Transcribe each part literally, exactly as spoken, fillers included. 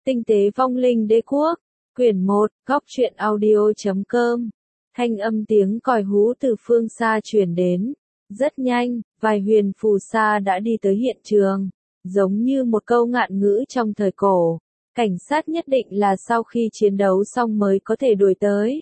Tinh tế vong linh đế quốc, quyển một, góc truyện audio chấm com. Thanh âm tiếng còi hú từ phương xa truyền đến. Rất nhanh, vài huyền phù sa đã đi tới hiện trường. Giống như một câu ngạn ngữ trong thời cổ. Cảnh sát nhất định là sau khi chiến đấu xong mới có thể đuổi tới.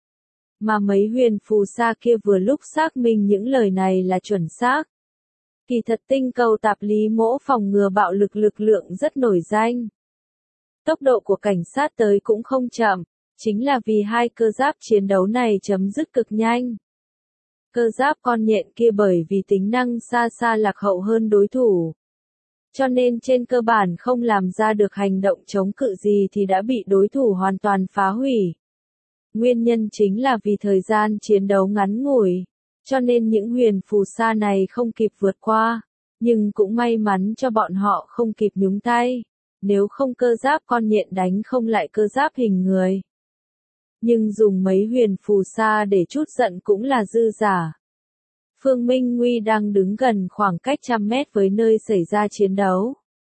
Mà mấy huyền phù sa kia vừa lúc xác minh những lời này là chuẩn xác. Kỳ thật tinh cầu tạp lý mỗ phòng ngừa bạo lực lực lượng rất nổi danh. Tốc độ của cảnh sát tới cũng không chậm, chính là vì hai cơ giáp chiến đấu này chấm dứt cực nhanh. Cơ giáp con nhện kia bởi vì tính năng xa xa lạc hậu hơn đối thủ. Cho nên trên cơ bản không làm ra được hành động chống cự gì thì đã bị đối thủ hoàn toàn phá hủy. Nguyên nhân chính là vì thời gian chiến đấu ngắn ngủi, cho nên những huyền phù sa này không kịp vượt qua, nhưng cũng may mắn cho bọn họ không kịp nhúng tay. Nếu không cơ giáp con nhện đánh không lại cơ giáp hình người. Nhưng dùng mấy huyền phù sa để trút giận cũng là dư giả. Phương Minh Nguy đang đứng gần khoảng cách trăm mét với nơi xảy ra chiến đấu.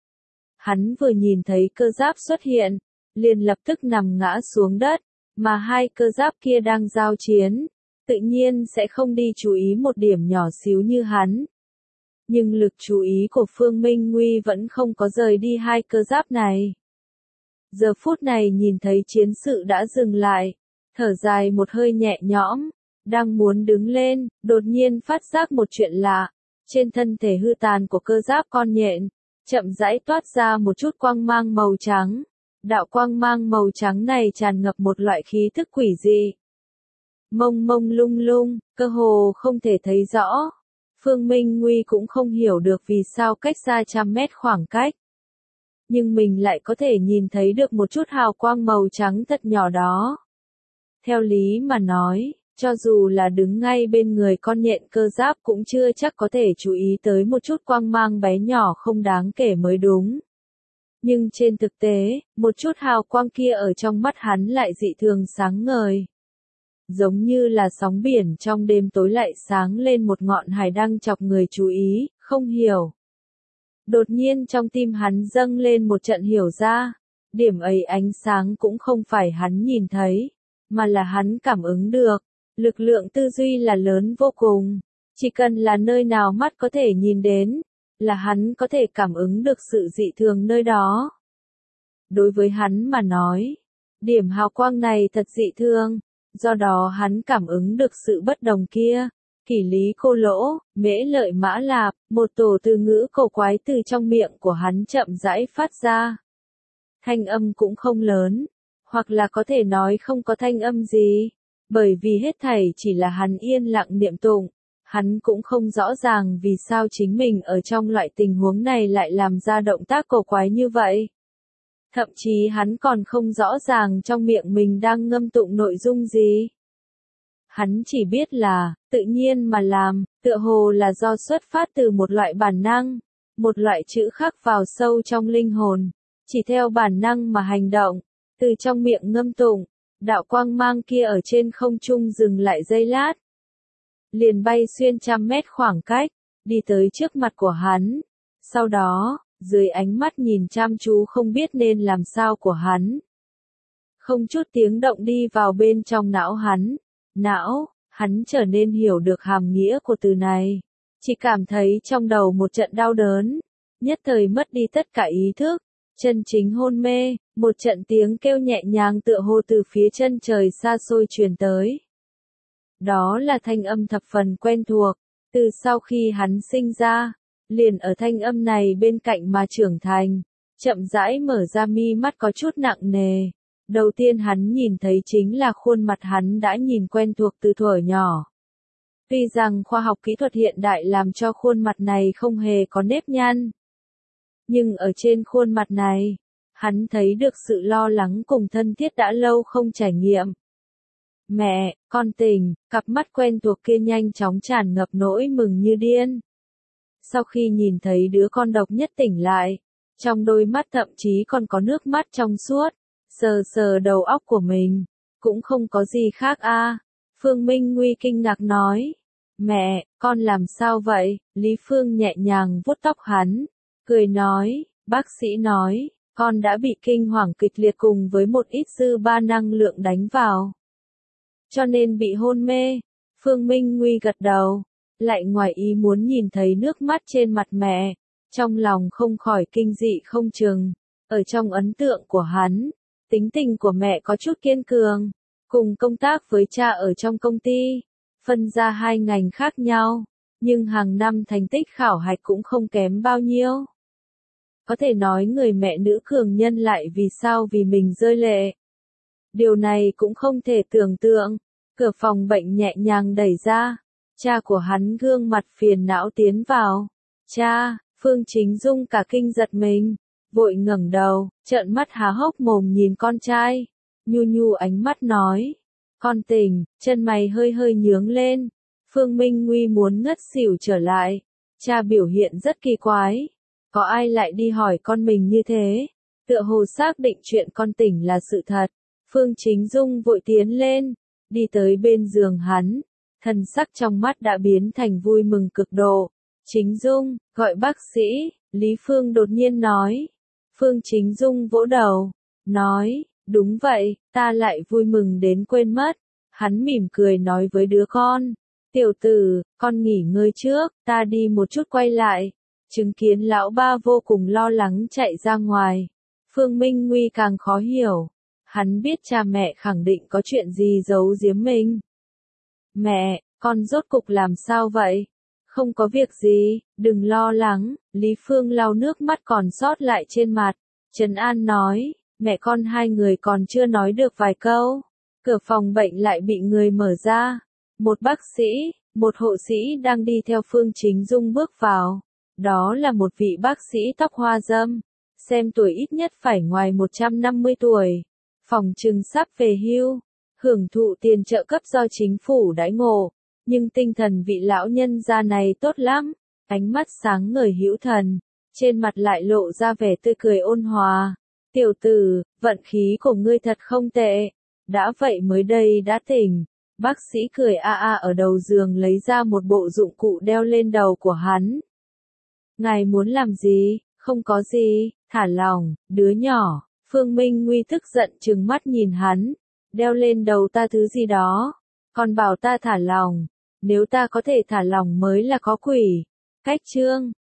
Hắn vừa nhìn thấy cơ giáp xuất hiện, liền lập tức nằm ngã xuống đất, mà hai cơ giáp kia đang giao chiến, tự nhiên sẽ không đi chú ý một điểm nhỏ xíu như hắn. Nhưng lực chú ý của Phương Minh Nguy vẫn không có rời đi hai cơ giáp này. Giờ phút này nhìn thấy chiến sự đã dừng lại, thở dài một hơi nhẹ nhõm, đang muốn đứng lên, đột nhiên phát giác một chuyện lạ. Trên thân thể hư tàn của cơ giáp con nhện, chậm rãi toát ra một chút quang mang màu trắng. Đạo quang mang màu trắng này tràn ngập một loại khí thức quỷ dị. Mông mông lung lung, cơ hồ không thể thấy rõ. Phương Minh Nguy cũng không hiểu được vì sao cách xa trăm mét khoảng cách. Nhưng mình lại có thể nhìn thấy được một chút hào quang màu trắng thật nhỏ đó. Theo lý mà nói, cho dù là đứng ngay bên người con nhện cơ giáp cũng chưa chắc có thể chú ý tới một chút quang mang bé nhỏ không đáng kể mới đúng. Nhưng trên thực tế, một chút hào quang kia ở trong mắt hắn lại dị thường sáng ngời. Giống như là sóng biển trong đêm tối lại sáng lên một ngọn hải đăng chọc người chú ý, không hiểu. Đột nhiên trong tim hắn dâng lên một trận hiểu ra, điểm ấy ánh sáng cũng không phải hắn nhìn thấy, mà là hắn cảm ứng được. Lực lượng tư duy là lớn vô cùng, chỉ cần là nơi nào mắt có thể nhìn đến, là hắn có thể cảm ứng được sự dị thường nơi đó. Đối với hắn mà nói, điểm hào quang này thật dị thường. Do đó hắn cảm ứng được sự bất đồng kia. Kỷ lý cô lỗ, mễ lợi mã lạp, một tổ từ ngữ cổ quái từ trong miệng của hắn chậm rãi phát ra. Thanh âm cũng không lớn, hoặc là có thể nói không có thanh âm gì, bởi vì hết thảy chỉ là hắn yên lặng niệm tụng. Hắn cũng không rõ ràng vì sao chính mình ở trong loại tình huống này lại làm ra động tác cổ quái như vậy. Thậm chí hắn còn không rõ ràng trong miệng mình đang ngâm tụng nội dung gì. Hắn chỉ biết là, tự nhiên mà làm, tựa hồ là do xuất phát từ một loại bản năng, một loại chữ khắc vào sâu trong linh hồn, chỉ theo bản năng mà hành động, từ trong miệng ngâm tụng, đạo quang mang kia ở trên không trung dừng lại giây lát. Liền bay xuyên trăm mét khoảng cách, đi tới trước mặt của hắn. Sau đó, dưới ánh mắt nhìn chăm chú không biết nên làm sao của hắn. Không chút tiếng động đi vào bên trong não hắn. Não, hắn trở nên hiểu được hàm nghĩa của từ này. Chỉ cảm thấy trong đầu một trận đau đớn. Nhất thời mất đi tất cả ý thức. Chân chính hôn mê, một trận tiếng kêu nhẹ nhàng tựa hồ từ phía chân trời xa xôi truyền tới. Đó là thanh âm thập phần quen thuộc. Từ sau khi hắn sinh ra, liền ở thanh âm này bên cạnh mà trưởng thành, chậm rãi mở ra mi mắt có chút nặng nề. Đầu tiên hắn nhìn thấy chính là khuôn mặt hắn đã nhìn quen thuộc từ thuở nhỏ. Tuy rằng khoa học kỹ thuật hiện đại làm cho khuôn mặt này không hề có nếp nhăn. Nhưng ở trên khuôn mặt này, hắn thấy được sự lo lắng cùng thân thiết đã lâu không trải nghiệm. Mẹ, con tỉnh, cặp mắt quen thuộc kia nhanh chóng tràn ngập nỗi mừng như điên. Sau khi nhìn thấy đứa con độc nhất tỉnh lại, trong đôi mắt thậm chí còn có nước mắt trong suốt, sờ sờ đầu óc của mình, cũng không có gì khác a. À. Phương Minh Nguy kinh ngạc nói, mẹ, con làm sao vậy? Lý Phương nhẹ nhàng vuốt tóc hắn, cười nói, bác sĩ nói, Con đã bị kinh hoàng kịch liệt cùng với một ít dư ba năng lượng đánh vào. Cho nên bị hôn mê. Phương Minh Nguy gật đầu, lại ngoài ý muốn nhìn thấy nước mắt trên mặt mẹ, trong lòng không khỏi kinh dị không chừng. Ở trong ấn tượng của hắn, tính tình của mẹ có chút kiên cường, cùng công tác với cha ở trong công ty, phân ra hai ngành khác nhau, nhưng hàng năm thành tích khảo hạch cũng không kém bao nhiêu. Có thể nói người mẹ nữ cường nhân lại vì sao vì mình rơi lệ. Điều này cũng không thể tưởng tượng. Cửa phòng bệnh nhẹ nhàng đẩy ra, cha của hắn gương mặt phiền não tiến vào. Cha, Phương Chính Dung cả kinh giật mình, vội ngẩng đầu, trợn mắt há hốc mồm nhìn con trai, nhu nhu ánh mắt nói, con tỉnh, chân mày hơi hơi nhướng lên. Phương Minh Nguy muốn ngất xỉu trở lại, cha biểu hiện rất kỳ quái, có ai lại đi hỏi con mình như thế, tựa hồ xác định chuyện con tỉnh là sự thật. Phương Chính Dung vội tiến lên, đi tới bên giường hắn, thần sắc trong mắt đã biến thành vui mừng cực độ. Chính Dung, gọi bác sĩ, Lý Phương đột nhiên nói. Phương Chính Dung vỗ đầu, nói, đúng vậy, ta lại vui mừng đến quên mất. Hắn mỉm cười nói với đứa con, tiểu tử, con nghỉ ngơi trước, ta đi một chút quay lại. Chứng kiến lão ba vô cùng lo lắng chạy ra ngoài. Phương Minh Nguy càng khó hiểu. Hắn biết cha mẹ khẳng định có chuyện gì giấu giếm mình. Mẹ, con rốt cục làm sao vậy? Không có việc gì, đừng lo lắng. Lý Phương lau nước mắt còn sót lại trên mặt. Trấn An nói, mẹ con hai người còn chưa nói được vài câu. Cửa phòng bệnh lại bị người mở ra. Một bác sĩ, một hộ sĩ đang đi theo Phương Chính Dung bước vào. Đó là một vị bác sĩ tóc hoa râm. Xem tuổi ít nhất phải ngoài một trăm năm mươi tuổi. Phòng trừng sắp về hưu, hưởng thụ tiền trợ cấp do chính phủ đãi ngộ, nhưng tinh thần vị lão nhân gia này tốt lắm, ánh mắt sáng ngời hữu thần, trên mặt lại lộ ra vẻ tươi cười ôn hòa. Tiểu tử, vận khí của ngươi thật không tệ, đã vậy mới đây đã tỉnh. Bác sĩ cười a a ở đầu giường lấy ra một bộ dụng cụ đeo lên đầu của hắn. Ngài muốn làm gì? Không có gì, thả lỏng, đứa nhỏ. Phương Minh Nguy tức giận trừng mắt nhìn hắn, đeo lên đầu ta thứ gì đó, còn bảo ta thả lòng, nếu ta có thể thả lòng mới là có quỷ. Cách chương